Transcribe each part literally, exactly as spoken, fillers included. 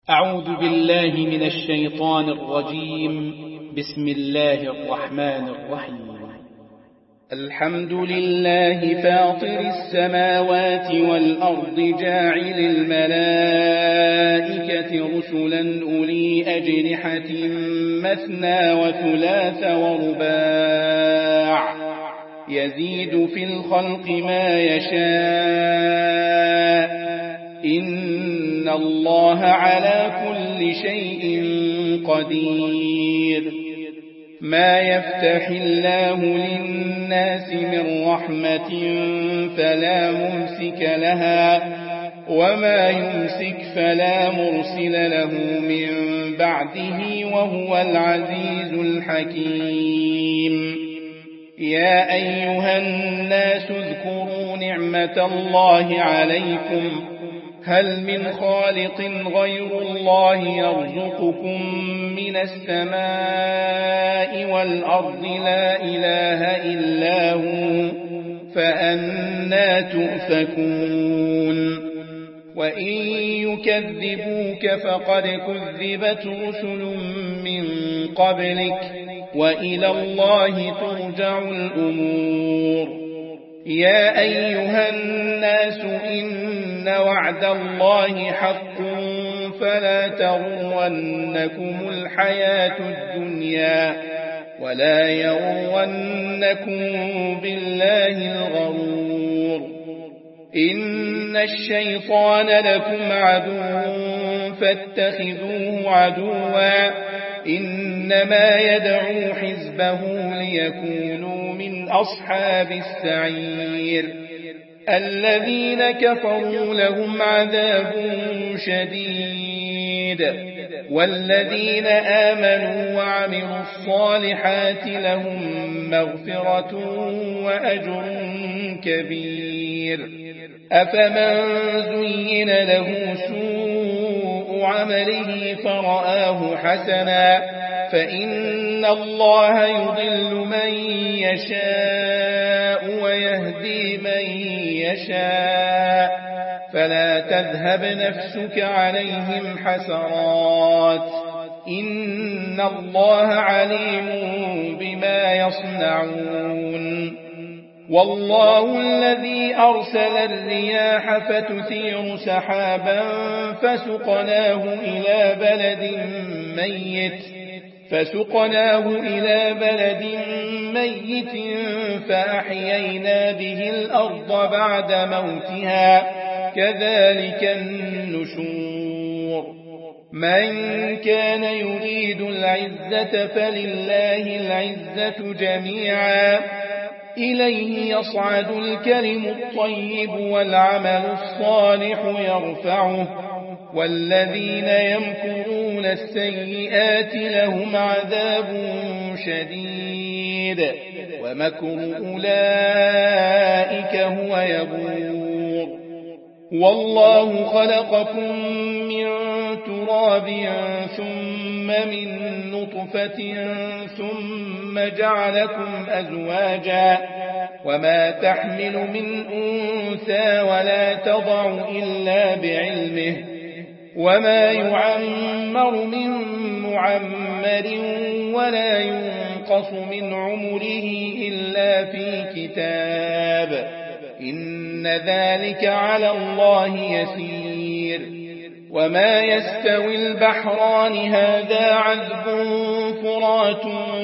أعوذ بالله من الشيطان الرجيم. بسم الله الرحمن الرحيم. الحمد لله فاطر السماوات والأرض جاعل الملائكة رسلا أولي أجنحة مثنى وثلاث ورباع يزيد في الخلق ما يشاء إن الله على كل شيء قدير. ما يفتح الله للناس من رحمة فلا ممسك لها وما يمسك فلا مرسل له من بعده وهو العزيز الحكيم. يا أيها الناس اذكروا نعمة الله عليكم هل من خالق غير الله يرزقكم من السماء والأرض لا إله إلا هو فأنى تؤفكون. وإن يكذبوك فقد كذبت رسل من قبلك وإلى الله ترجع الأمور. يا أيها الناس إن وعد الله حق فلا تغرنكم الحياة الدنيا ولا يغرنكم بالله الغرور. إن الشيطان لكم عدو فاتخذوه عدوا إنما يدعو حزبه ليكونوا من أصحاب السعير. الذين كفروا لهم عذاب شديد والذين آمنوا وعملوا الصالحات لهم مغفرة وأجر كبير. أفمن زين له سوء عمله فرآه حسنا فإن الله يضل من يشاء ويهدي من يشاء فلا تذهب نفسك عليهم حسرات إن الله عليم بما يصنعون. والله الذي أرسل الرياح فتثير سحابا فسقناه إلى بلد ميت فسقناه إلى بلد ميت فأحيينا به الأرض بعد موتها كذلك النشور. من كان يريد العزة فلله العزة جميعا إليه يصعد الكلم الطيب والعمل الصالح يرفعه والذين يمكرون السيئات لهم عذاب شديد ومكر أولئك هو يبور. والله خلقكم من تراب ثم من نطفة ثم جعلكم أزواجا وما تحمل من أنثى ولا تضع إلا بعلمه وما يعمر من معمر ولا ينقص من عمره إلا في كتاب إن ذلك على الله يسير. وما يستوي البحران هذا عذب فرات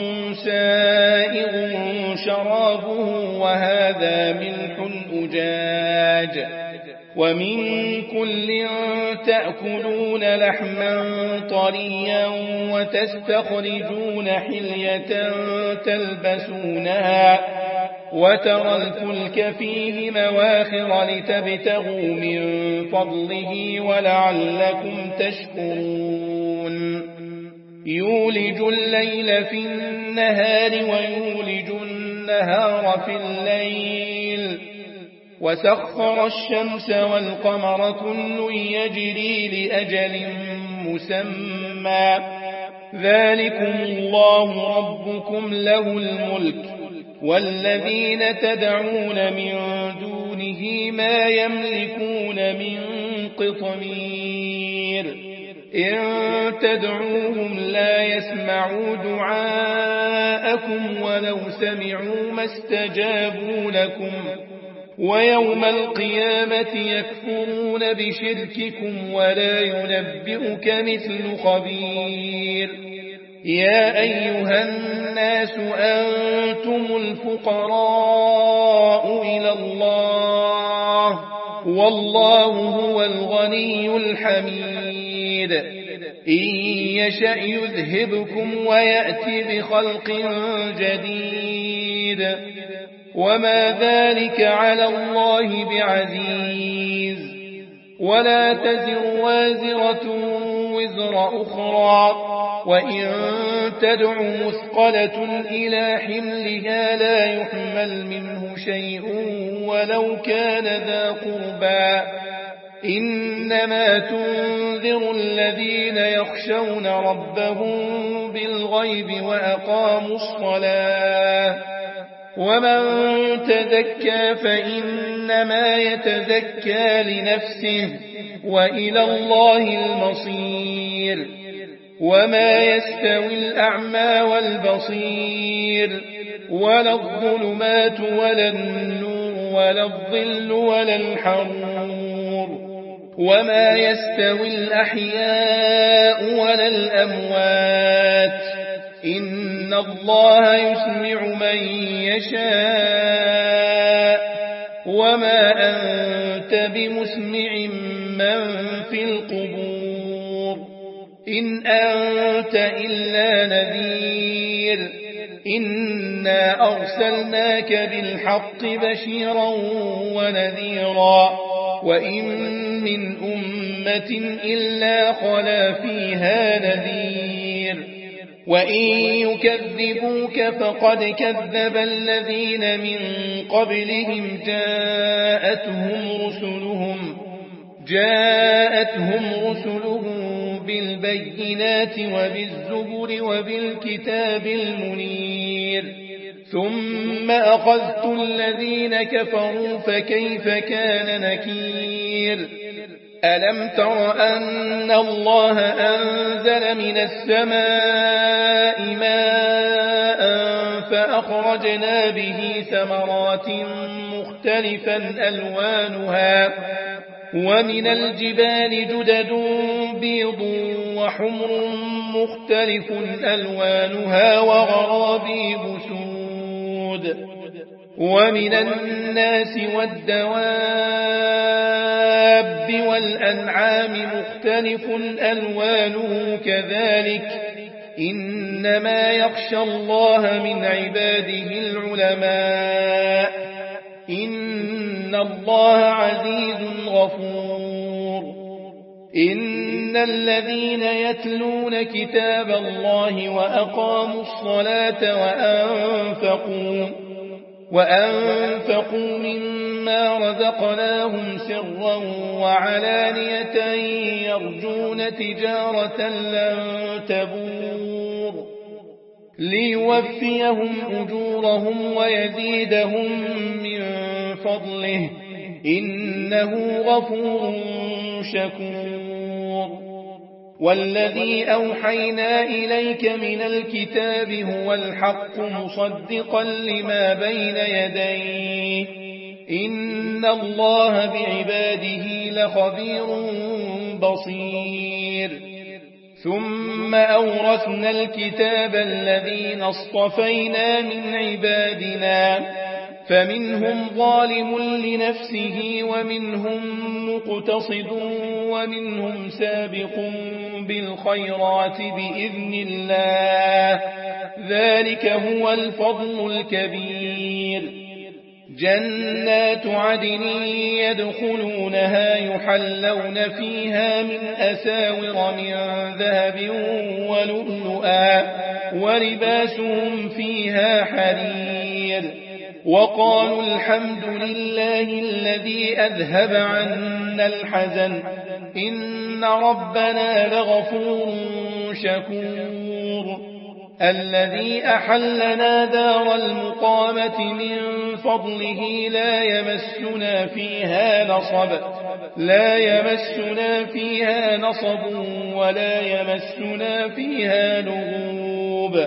سائغ شرابه وهذا ملح أجاج ومن كل تأكلون لحما طريا وتستخرجون حلية تلبسونها وترى الفلك فيه مواخر لتبتغوا من فضله ولعلكم تشكرون. يولج الليل في النهار ويولج النهار في الليل وسخر الشمس والقمر كل يجري لأجل مسمى ذلكم الله ربكم له الملك والذين تدعون من دونه ما يملكون من قطمير إن تدعوهم لا يسمعوا دعاءكم ولو سمعوا ما استجابوا لكم ويوم القيامة يكفرون بشرككم ولا ينبئك مثل خبير يا أيها الناس أنتم الفقراء إلى الله والله هو الغني الحميد إن يشأ يذهبكم ويأتي بخلق جديد وما ذلك على الله بعزيز ولا تزر وازرة وزر أخرى وإن تدع مثقلة إلى حملها لا يحمل منه شيء ولو كان ذا قربى إنما تنذر الذين يخشون ربهم بالغيب وأقاموا الصلاة ومن تزكى فإنما يتزكى لنفسه وإلى الله المصير وما يستوي الأعمى والبصير ولا الظلمات ولا النور ولا الظل ولا الحرور وما يستوي الأحياء ولا الأموات إن الله يسمع من يشاء وما أنت بمسمع من في القبور إن أنت إلا نذير إنا أرسلناك بالحق بشيرا ونذيرا وإن من أمة إلا خلا فيها نذير وإن يكذبوك فقد كذب الذين من قبلهم جاءتهم رسلهم جاءتهم رسلهم بالبينات وبالزبر وبالكتاب المنير ثم أخذت الذين كفروا فكيف كان نكير ألم تر أن الله أنزل من السماء ماء فأخرجنا به ثمرات مختلفا ألوانها ومن الجبال جدد بيض وحمر مختلف ألوانها وغرابيب سود ومن الناس والدواب والأنعام مختلف ألوانه كذلك إنما يخشى الله من عباده العلماء إن الله عزيز غفور إن الذين يتلون كتاب الله وأقاموا الصلاة وأنفقوا وأنفقوا مما رزقناهم سرا وعلانية يرجون تجارة لن تبور ليوفيهم أجورهم ويزيدهم من فضله إنه غفور شكور والذي أوحينا إليك من الكتاب هو الحق مصدقا لما بين يديه إن الله بعباده لخبير بصير ثم أورثنا الكتاب الذين اصطفينا من عبادنا فمنهم ظالم لنفسه ومنهم مقتصد ومنهم سابق بالخيرات بإذن الله ذلك هو الفضل الكبير جنات عدن يدخلونها يحلون فيها من أساور من ذهب ولؤلؤا ولباسهم فيها حرير وقالوا الحمد لله الذي أذهب عنا الحزن إن ربنا لغفور شكور الذي أحلنا دار المقامة من فضله لا يمسنا فيها نصب لا يمسنا فيها نصب ولا يمسنا فيها لغوب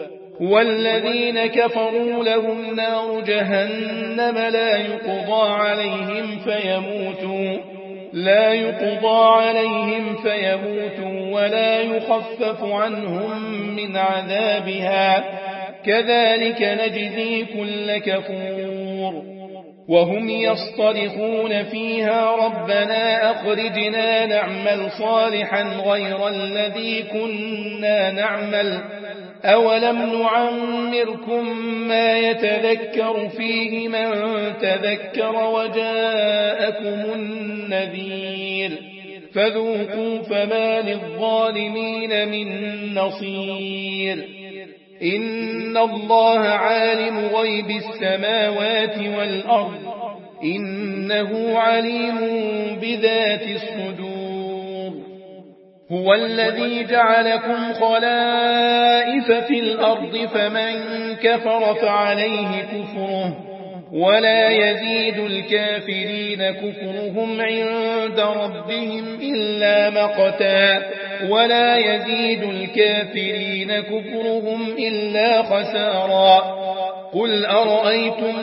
والذين كفروا لهم نار جهنم لا يقضى عليهم فيموتوا لا يقضى عليهم فيموتوا ولا يخفف عنهم من عذابها كذلك نجزي كل كفور وهم يصطرخون فيها ربنا أخرجنا نعمل صالحا غير الذي كنا نعمل أولم نعمركم ما يتذكر فيه من تذكر وجاءكم النذير فذوقوا فما للظالمين من نصير إن الله عالم غيب السماوات والأرض إنه عليم بذات الصدور هو الذي جعلكم خلائف في الأرض فمن كفر فعليه كفره ولا يزيد الكافرين كفرهم عند ربهم إلا مقتا ولا يزيد الكافرين كفرهم إلا خسارا قل أرأيتم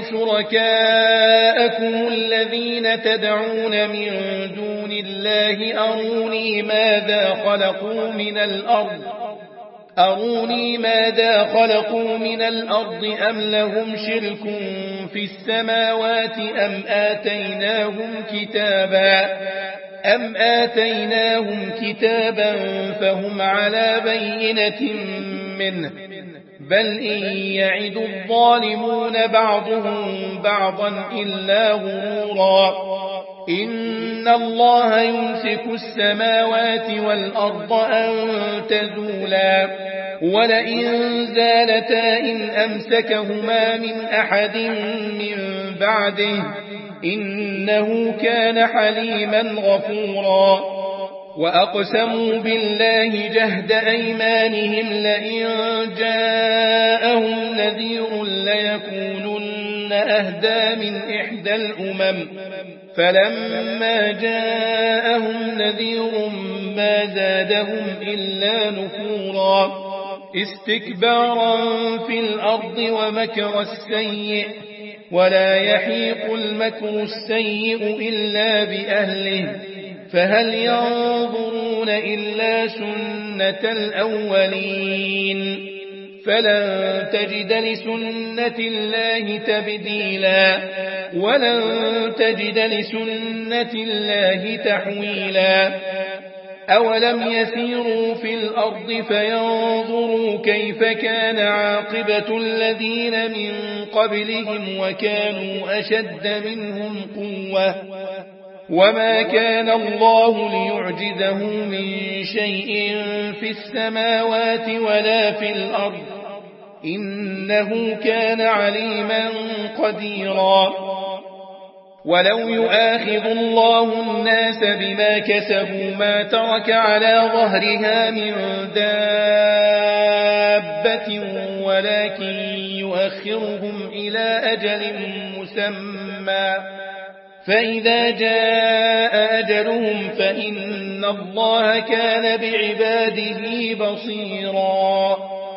شركاءكم الذين تدعون من دون الله أروني ماذا خلقوا من الأرض أروني ماذا خلقوا من الأرض أم لهم شرك في السماوات أم آتيناهم كتابا أم آتيناهم كتابا فهم على بينة منه بل إن يعد الظالمون بعضهم بعضا إلا غرورا إن الله يمسك السماوات والأرض أن تزولا ولئن زالتا إن أمسكهما من أحد من بعده إنه كان حليما غفورا وأقسموا بالله جهد أيمانهم لئن جاءهم نذير ليكونن أهدى من إحدى الأمم فلما جاءهم نذير ما زادهم إلا نفورا استكبارا في الأرض ومكر السيء ولا يحيق المكر السيء إلا بأهله فهل ينظرون إلا سنة الأولين فلن تجد لسنة الله تبديلا ولن تجد لسنة الله تحويلا أولم يسيروا في الأرض فينظروا كيف كان عاقبة الذين من قبلهم وكانوا أشد منهم قوة وما كان الله ليعجزه من شيء في السماوات ولا في الأرض إنه كان عليما قديرا ولو يؤاخذ الله الناس بما كسبوا ما ترك على ظهرها من دابة ولكن يؤخرهم إلى أجل مسمى فإذا جاء أجلهم فإن الله كان بعباده بصيرا